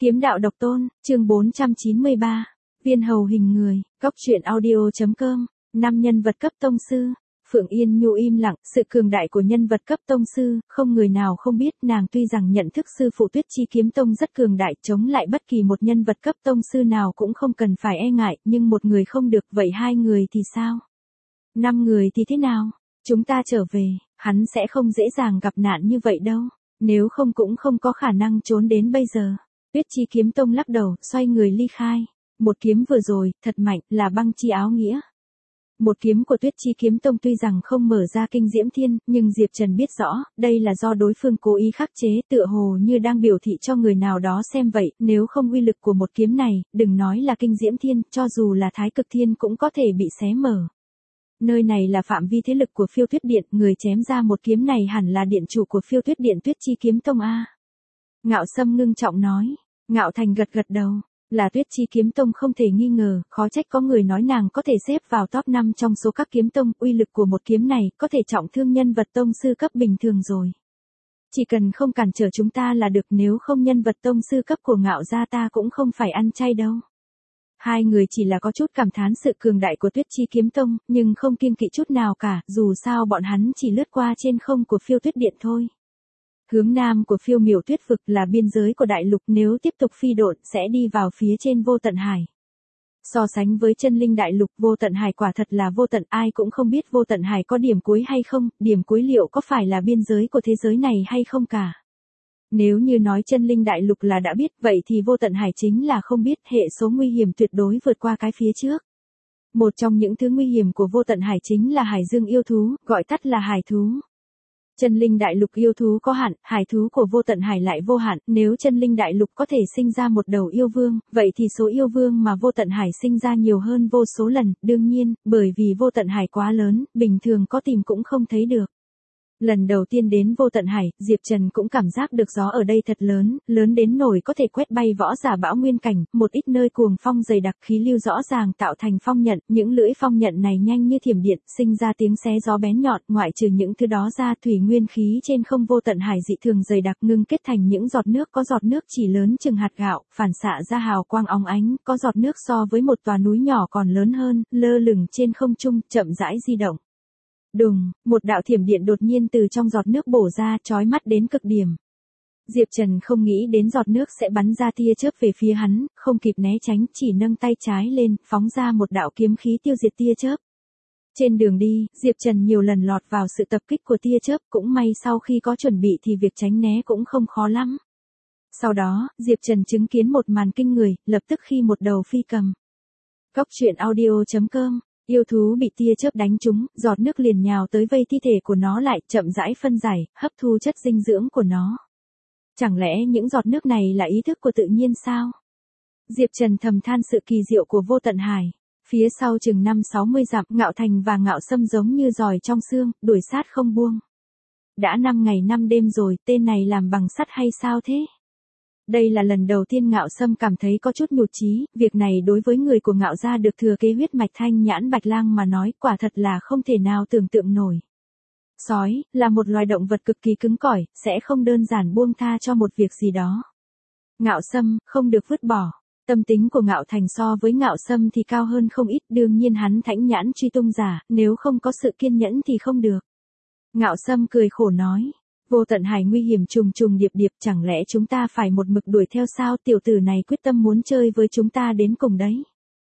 Kiếm đạo độc tôn, chương 493. Viên hầu hình người, góc truyện audio.com. 5 nhân vật cấp tông sư. Phượng Yên Nhu im lặng, sự cường đại của nhân vật cấp tông sư, không người nào không biết. Nàng tuy rằng nhận thức sư phụ Tuyết Chi kiếm tông rất cường đại, chống lại bất kỳ một nhân vật cấp tông sư nào cũng không cần phải e ngại, nhưng một người không được, vậy 2 người thì sao? 5 người thì thế nào? Chúng ta trở về, hắn sẽ không dễ dàng gặp nạn như vậy đâu, nếu không cũng không có khả năng trốn đến bây giờ. Tuyết Chi kiếm tông lắc đầu, xoay người ly khai. Một kiếm vừa rồi, thật mạnh, là băng chi áo nghĩa. Một kiếm của Tuyết Chi kiếm tông tuy rằng không mở ra kinh diễm thiên, nhưng Diệp Trần biết rõ, đây là do đối phương cố ý khắc chế, tựa hồ như đang biểu thị cho người nào đó xem vậy, nếu không uy lực của một kiếm này, đừng nói là kinh diễm thiên, cho dù là thái cực thiên cũng có thể bị xé mở. Nơi này là phạm vi thế lực của Phiêu Tuyết Điện, người chém ra một kiếm này hẳn là điện chủ của Phiêu Tuyết Điện Tuyết Chi kiếm tông a. Ngạo Sâm ngưng trọng nói. Ngạo Thành gật gật đầu. Là Tuyết Chi kiếm tông không thể nghi ngờ, khó trách có người nói nàng có thể xếp vào top 5 trong số các kiếm tông, uy lực của một kiếm này có thể trọng thương nhân vật tông sư cấp bình thường rồi. Chỉ cần không cản trở chúng ta là được, nếu không nhân vật tông sư cấp của Ngạo gia ta cũng không phải ăn chay đâu. 2 người chỉ là có chút cảm thán sự cường đại của Tuyết Chi kiếm tông, nhưng không kiêng kỵ chút nào cả, dù sao bọn hắn chỉ lướt qua trên không của Phiêu Tuyết Điện thôi. Hướng nam của Phiêu Miểu Tuyết vực là biên giới của đại lục, nếu tiếp tục phi độn sẽ đi vào phía trên Vô Tận Hải. So sánh với chân linh đại lục, Vô Tận Hải quả thật là vô tận, ai cũng không biết Vô Tận Hải có điểm cuối hay không, điểm cuối liệu có phải là biên giới của thế giới này hay không cả. Nếu như nói chân linh đại lục là đã biết, vậy thì Vô Tận Hải chính là không biết, hệ số nguy hiểm tuyệt đối vượt qua cái phía trước. Một trong những thứ nguy hiểm của Vô Tận Hải chính là hải dương yêu thú, gọi tắt là hải thú. Chân linh đại lục yêu thú có hạn, hải thú của Vô Tận Hải lại vô hạn, nếu chân linh đại lục có thể sinh ra một đầu yêu vương, vậy thì số yêu vương mà Vô Tận Hải sinh ra nhiều hơn vô số lần, đương nhiên, bởi vì Vô Tận Hải quá lớn, bình thường có tìm cũng không thấy được. Lần đầu tiên đến Vô Tận Hải, Diệp Trần cũng cảm giác được gió ở đây thật lớn, lớn đến nổi có thể quét bay võ giả bão nguyên cảnh, một ít nơi cuồng phong dày đặc, khí lưu rõ ràng tạo thành phong nhận, những lưỡi phong nhận này nhanh như thiểm điện, sinh ra tiếng xé gió bén nhọn, ngoại trừ những thứ đó ra, thủy nguyên khí trên không Vô Tận Hải dị thường dày đặc, ngưng kết thành những giọt nước, có giọt nước chỉ lớn chừng hạt gạo, phản xạ ra hào quang óng ánh, có giọt nước so với một tòa núi nhỏ còn lớn hơn, lơ lửng trên không trung, chậm rãi di động. Đùng, một đạo thiểm điện đột nhiên từ trong giọt nước bổ ra, chói mắt đến cực điểm. Diệp Trần không nghĩ đến giọt nước sẽ bắn ra tia chớp về phía hắn, không kịp né tránh, chỉ nâng tay trái lên, phóng ra một đạo kiếm khí tiêu diệt tia chớp. Trên đường đi, Diệp Trần nhiều lần lọt vào sự tập kích của tia chớp, cũng may sau khi có chuẩn bị thì việc tránh né cũng không khó lắm. Sau đó, Diệp Trần chứng kiến một màn kinh người, lập tức khi một đầu phi cầm. Góc truyện audio.com. Yêu thú bị tia chớp đánh trúng, giọt nước liền nhào tới vây thi thể của nó lại, chậm rãi phân giải, hấp thu chất dinh dưỡng của nó. Chẳng lẽ những giọt nước này là ý thức của tự nhiên sao? Diệp Trần thầm than sự kỳ diệu của Vô Tận Hải. Phía sau chừng 50-60 dặm, Ngạo Thành và Ngạo Sâm giống như giòi trong xương, đuổi sát không buông. Đã 5 ngày 5 đêm rồi, tên này làm bằng sắt hay sao thế? Đây là lần đầu tiên Ngạo Sâm cảm thấy có chút nhụt chí, việc này đối với người của Ngạo gia được thừa kế huyết mạch Thanh Nhãn Bạch Lang mà nói, quả thật là không thể nào tưởng tượng nổi. Sói, là một loài động vật cực kỳ cứng cỏi, sẽ không đơn giản buông tha cho một việc gì đó. Ngạo Sâm, không được vứt bỏ. Tâm tính của Ngạo Thành so với Ngạo Sâm thì cao hơn không ít, đương nhiên hắn Thánh Nhãn truy tung giả, nếu không có sự kiên nhẫn thì không được. Ngạo Sâm cười khổ nói. Vô Tận Hải nguy hiểm trùng trùng điệp điệp, chẳng lẽ chúng ta phải một mực đuổi theo sao? Tiểu tử này quyết tâm muốn chơi với chúng ta đến cùng đấy.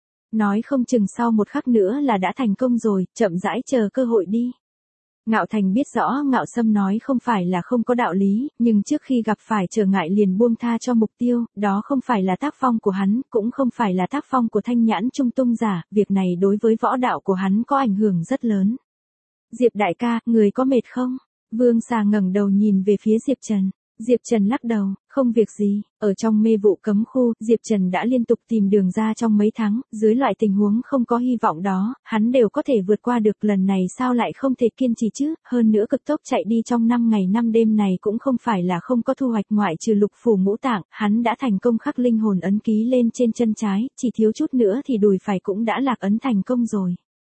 Nói không chừng sau một khắc nữa là đã thành công rồi, chậm rãi chờ cơ hội đi. Ngạo Thành biết rõ Ngạo Sâm nói không phải là không có đạo lý, nhưng trước khi gặp phải trở ngại liền buông tha cho mục tiêu, đó không phải là tác phong của hắn, cũng không phải là tác phong của Thanh Nhãn trung tung giả, việc này đối với võ đạo của hắn có ảnh hưởng rất lớn. Diệp đại ca, người có mệt không? Vương Xà ngẩng đầu nhìn về phía Diệp Trần. Diệp Trần lắc đầu, không việc gì, ở trong mê vụ cấm khu, Diệp Trần đã liên tục tìm đường ra trong mấy tháng, dưới loại tình huống không có hy vọng đó, hắn đều có thể vượt qua được, lần này sao lại không thể kiên trì chứ, hơn nữa cực tốc chạy đi trong 5 ngày 5 đêm này cũng không phải là không có thu hoạch, ngoại trừ lục phủ ngũ tạng, hắn đã thành công khắc linh hồn ấn ký lên trên chân trái, chỉ thiếu chút nữa thì đùi phải cũng đã lạc ấn thành công rồi.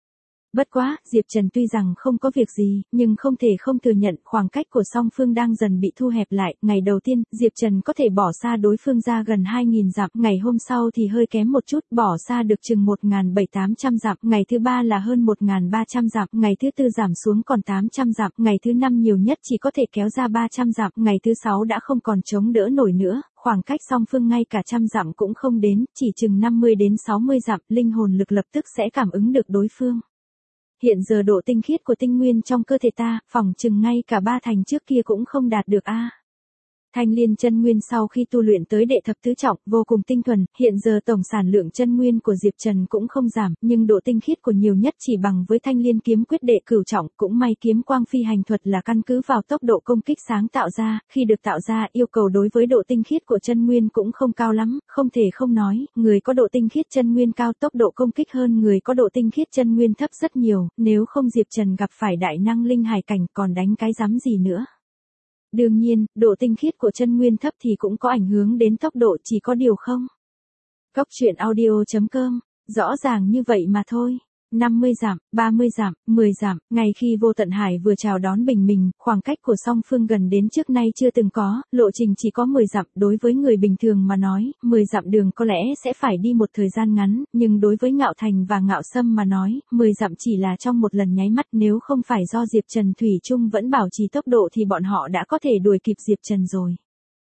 Bất quá, Diệp Trần tuy rằng không có việc gì, nhưng không thể không thừa nhận khoảng cách của song phương đang dần bị thu hẹp lại. Ngày đầu tiên, Diệp Trần có thể bỏ xa đối phương ra gần 2.000 dặm, ngày hôm sau thì hơi kém một chút, bỏ xa được chừng 1.700-800 dặm, ngày thứ ba là hơn 1.300 dặm, ngày thứ tư giảm xuống còn 800 dặm, ngày thứ năm nhiều nhất chỉ có thể kéo ra 300 dặm, ngày thứ sáu đã không còn chống đỡ nổi nữa, khoảng cách song phương ngay cả 100 dặm cũng không đến, chỉ chừng 50 đến 60 dặm, linh hồn lực lập tức sẽ cảm ứng được đối phương. Hiện giờ độ tinh khiết của tinh nguyên trong cơ thể ta, phỏng chừng ngay cả 3 thành trước kia cũng không đạt được a. Thanh Liên chân nguyên sau khi tu luyện tới đệ thập tứ trọng, vô cùng tinh thuần, hiện giờ tổng sản lượng chân nguyên của Diệp Trần cũng không giảm, nhưng độ tinh khiết của nhiều nhất chỉ bằng với Thanh Liên kiếm quyết đệ cửu trọng, cũng may kiếm quang phi hành thuật là căn cứ vào tốc độ công kích sáng tạo ra, khi được tạo ra, yêu cầu đối với độ tinh khiết của chân nguyên cũng không cao lắm, không thể không nói, người có độ tinh khiết chân nguyên cao tốc độ công kích hơn người có độ tinh khiết chân nguyên thấp rất nhiều, nếu không Diệp Trần gặp phải đại năng linh hải cảnh còn đánh cái rắm gì nữa. Đương nhiên, độ tinh khiết của chân nguyên thấp thì cũng có ảnh hưởng đến tốc độ, chỉ có điều không. Cốc truyện audio.com, rõ ràng như vậy mà thôi. 50 dặm, 30 dặm, 10 dặm, ngay khi Vô Tận Hải vừa chào đón bình minh, khoảng cách của song phương gần đến trước nay chưa từng có, lộ trình chỉ có 10 dặm, đối với người bình thường mà nói, 10 dặm đường có lẽ sẽ phải đi một thời gian ngắn, nhưng đối với Ngạo Thành và Ngạo Sâm mà nói, 10 dặm chỉ là trong một lần nháy mắt, nếu không phải do Diệp Trần thủy chung vẫn bảo trì tốc độ thì bọn họ đã có thể đuổi kịp Diệp Trần rồi.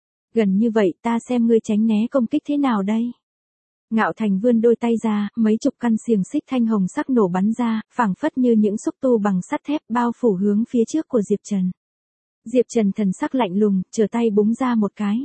Gần như vậy, ta xem ngươi tránh né công kích thế nào đây? Ngạo Thành vươn đôi tay ra, mấy chục căn xiềng xích thanh hồng sắc nổ bắn ra, phảng phất như những xúc tu bằng sắt thép bao phủ hướng phía trước của Diệp Trần. Diệp Trần thần sắc lạnh lùng, trở tay búng ra một cái.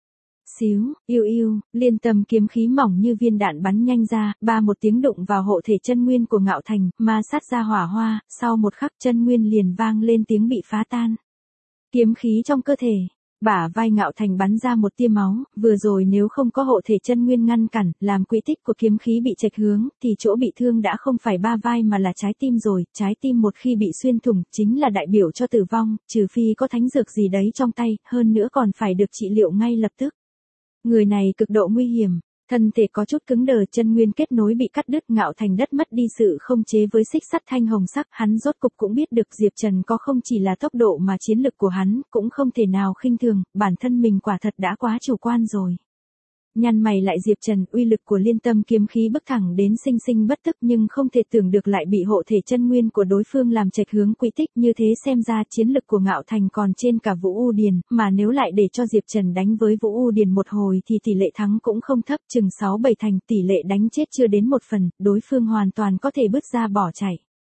Xíu, yêu yêu, liên tâm kiếm khí mỏng như viên đạn bắn nhanh ra, ba một tiếng đụng vào hộ thể chân nguyên của Ngạo Thành, ma sát ra hỏa hoa, sau một khắc chân nguyên liền vang lên tiếng bị phá tan. Kiếm khí trong cơ thể. Bả vai Ngạo Thành bắn ra một tia máu, vừa rồi nếu không có hộ thể chân nguyên ngăn cản, làm quỹ tích của kiếm khí bị chệch hướng, thì chỗ bị thương đã không phải ba vai mà là trái tim rồi, trái tim một khi bị xuyên thủng, chính là đại biểu cho tử vong, trừ phi có thánh dược gì đấy trong tay, hơn nữa còn phải được trị liệu ngay lập tức. Người này cực độ nguy hiểm. Thân thể có chút cứng đờ, chân nguyên kết nối bị cắt đứt, Ngạo Thành đất mất đi sự không chế với xích sắt thanh hồng sắc, hắn rốt cục cũng biết được Diệp Trần có không chỉ là tốc độ mà chiến lực của hắn, cũng không thể nào khinh thường, bản thân mình quả thật đã quá chủ quan rồi. Nhăn mày lại Diệp Trần, uy lực của liên tâm kiếm khí bức thẳng đến sinh sinh bất tức nhưng không thể tưởng được lại bị hộ thể chân nguyên của đối phương làm chệch hướng quỹ tích, như thế xem ra chiến lực của Ngạo Thành còn trên cả Vũ U Điền, mà nếu lại để cho Diệp Trần đánh với Vũ U Điền một hồi thì tỷ lệ thắng cũng không thấp, chừng 6-7 thành, tỷ lệ đánh chết chưa đến 1 phần, đối phương hoàn toàn có thể bứt ra bỏ chạy.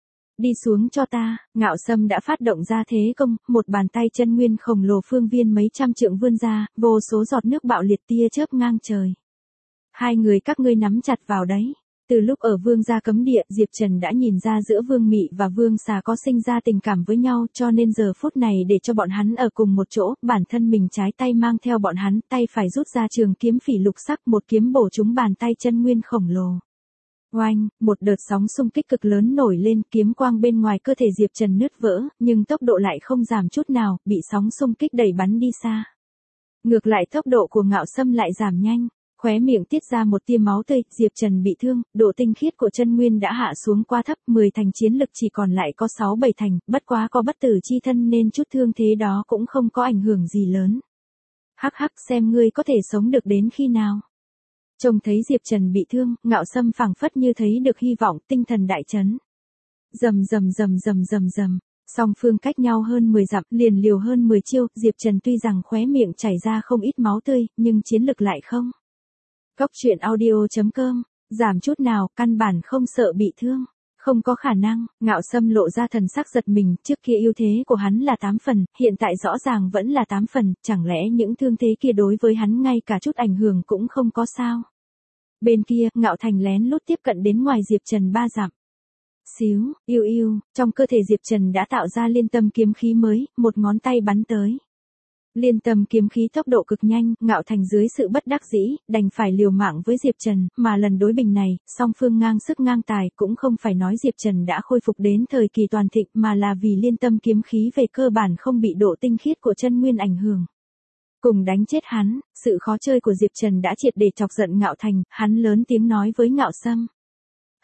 Đi xuống cho ta, Ngạo Sâm đã phát động ra thế công, một bàn tay chân nguyên khổng lồ phương viên mấy trăm trượng vươn ra, vô số giọt nước bạo liệt tia chớp ngang trời. Hai người các ngươi nắm chặt vào đấy. Từ lúc ở Vương gia cấm địa, Diệp Trần đã nhìn ra giữa Vương Mị và Vương Xà có sinh ra tình cảm với nhau, cho nên giờ phút này để cho bọn hắn ở cùng một chỗ, bản thân mình trái tay mang theo bọn hắn, tay phải rút ra trường kiếm phỉ lục sắc, một kiếm bổ trúng bàn tay chân nguyên khổng lồ. Oanh, một đợt sóng xung kích cực lớn nổi lên, kiếm quang bên ngoài cơ thể Diệp Trần nứt vỡ, nhưng tốc độ lại không giảm chút nào, bị sóng xung kích đẩy bắn đi xa. Ngược lại tốc độ của Ngạo Sâm lại giảm nhanh, khóe miệng tiết ra một tia máu tươi, Diệp Trần bị thương, độ tinh khiết của chân nguyên đã hạ xuống quá thấp, 10 thành chiến lực chỉ còn lại có 6-7 thành, bất quá có bất tử chi thân nên chút thương thế đó cũng không có ảnh hưởng gì lớn. Hắc hắc, xem ngươi có thể sống được đến khi nào. Trông thấy Diệp Trần bị thương, Ngạo Sâm phảng phất như thấy được hy vọng, tinh thần đại chấn. Rầm rầm rầm rầm rầm rầm, song phương cách nhau hơn 10 dặm, liền liều hơn 10 chiêu, Diệp Trần tuy rằng khóe miệng chảy ra không ít máu tươi, nhưng chiến lực lại không. Cốc truyện audio.com, giảm chút nào, căn bản không sợ bị thương. Không có khả năng, Ngạo Sâm lộ ra thần sắc giật mình, trước kia ưu thế của hắn là 8 phần, hiện tại rõ ràng vẫn là 8 phần, chẳng lẽ những thương thế kia đối với hắn ngay cả chút ảnh hưởng cũng không có sao. Bên kia, Ngạo Thành lén lút tiếp cận đến ngoài Diệp Trần 3 dặm. Xíu, yêu yêu, trong cơ thể Diệp Trần đã tạo ra liên tâm kiếm khí mới, một ngón tay bắn tới. Liên tâm kiếm khí tốc độ cực nhanh, Ngạo Thành dưới sự bất đắc dĩ, đành phải liều mạng với Diệp Trần, mà lần đối bình này, song phương ngang sức ngang tài, cũng không phải nói Diệp Trần đã khôi phục đến thời kỳ toàn thịnh, mà là vì liên tâm kiếm khí về cơ bản không bị độ tinh khiết của chân nguyên ảnh hưởng. Cùng đánh chết hắn, sự khó chơi của Diệp Trần đã triệt để chọc giận Ngạo Thành, hắn lớn tiếng nói với Ngạo Sâm.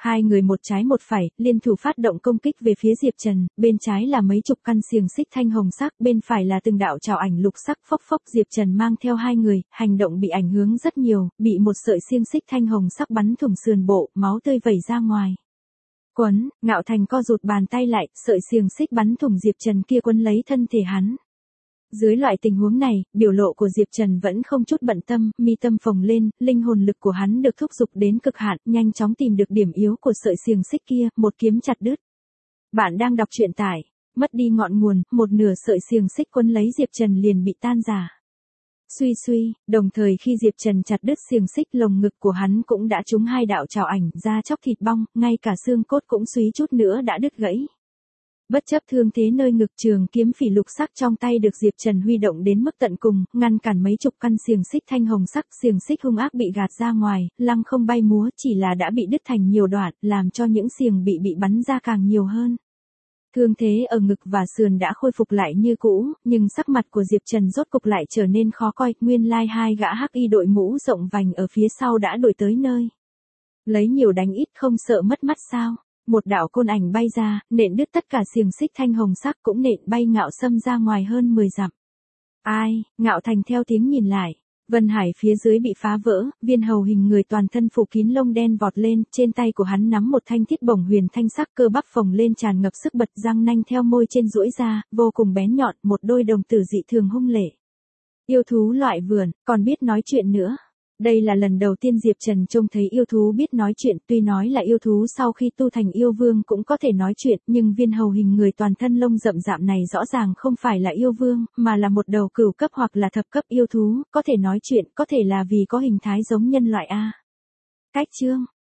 Hai người một trái một phải, liên thủ phát động công kích về phía Diệp Trần, bên trái là mấy chục căn xiềng xích thanh hồng sắc, bên phải là từng đạo trảo ảnh lục sắc. Phốc phốc, Diệp Trần mang theo hai người, hành động bị ảnh hưởng rất nhiều, bị một sợi xiềng xích thanh hồng sắc bắn thủng sườn bộ, máu tươi vẩy ra ngoài. Quấn, Ngạo Thành co rụt bàn tay lại, sợi xiềng xích bắn thủng Diệp Trần kia quấn lấy thân thể hắn. Dưới loại tình huống này, biểu lộ của Diệp Trần vẫn không chút bận tâm, mi tâm phồng lên, linh hồn lực của hắn được thúc giục đến cực hạn, nhanh chóng tìm được điểm yếu của sợi xiềng xích kia, một kiếm chặt đứt. Bạn đang đọc truyện tải, mất đi ngọn nguồn, một nửa sợi xiềng xích quấn lấy Diệp Trần liền bị tan rã. Suy suy, đồng thời khi Diệp Trần chặt đứt xiềng xích, lồng ngực của hắn cũng đã trúng hai đạo trảo ảnh, da chóc thịt bong, ngay cả xương cốt cũng suý chút nữa đã đứt gãy. Bất chấp thương thế nơi ngực, trường kiếm phỉ lục sắc trong tay được Diệp Trần huy động đến mức tận cùng, ngăn cản mấy chục căn xiềng xích thanh hồng sắc. Xiềng xích hung ác bị gạt ra ngoài, lăng không bay múa, chỉ là đã bị đứt thành nhiều đoạn, làm cho những xiềng bị bắn ra càng nhiều hơn. Thương thế ở ngực và sườn đã khôi phục lại như cũ, nhưng sắc mặt của Diệp Trần rốt cục lại trở nên khó coi. Nguyên lai hai gã hắc y đội mũ rộng vành ở phía sau đã đuổi tới nơi. Lấy nhiều đánh ít, không sợ mất mắt sao? Một đạo côn ảnh bay ra, nện đứt tất cả xiềng xích thanh hồng sắc, cũng nện bay Ngạo Sâm ra ngoài hơn 10 dặm. Ai? Ngạo Thành theo tiếng nhìn lại. Vân Hải phía dưới bị phá vỡ, Viên Hầu hình người toàn thân phủ kín lông đen vọt lên, trên tay của hắn nắm một thanh thiết bổng huyền thanh sắc, cơ bắp phồng lên tràn ngập sức bật, răng nanh theo môi trên duỗi ra, vô cùng bén nhọn, một đôi đồng tử dị thường hung lệ. Yêu thú loại vườn, còn biết nói chuyện nữa. Đây là lần đầu tiên Diệp Trần trông thấy yêu thú biết nói chuyện, tuy nói là yêu thú sau khi tu thành yêu vương cũng có thể nói chuyện, nhưng Viên Hầu hình người toàn thân lông rậm rạp này rõ ràng không phải là yêu vương, mà là một đầu cửu cấp hoặc là thập cấp yêu thú, có thể nói chuyện, có thể là vì có hình thái giống nhân loại a. Cách chương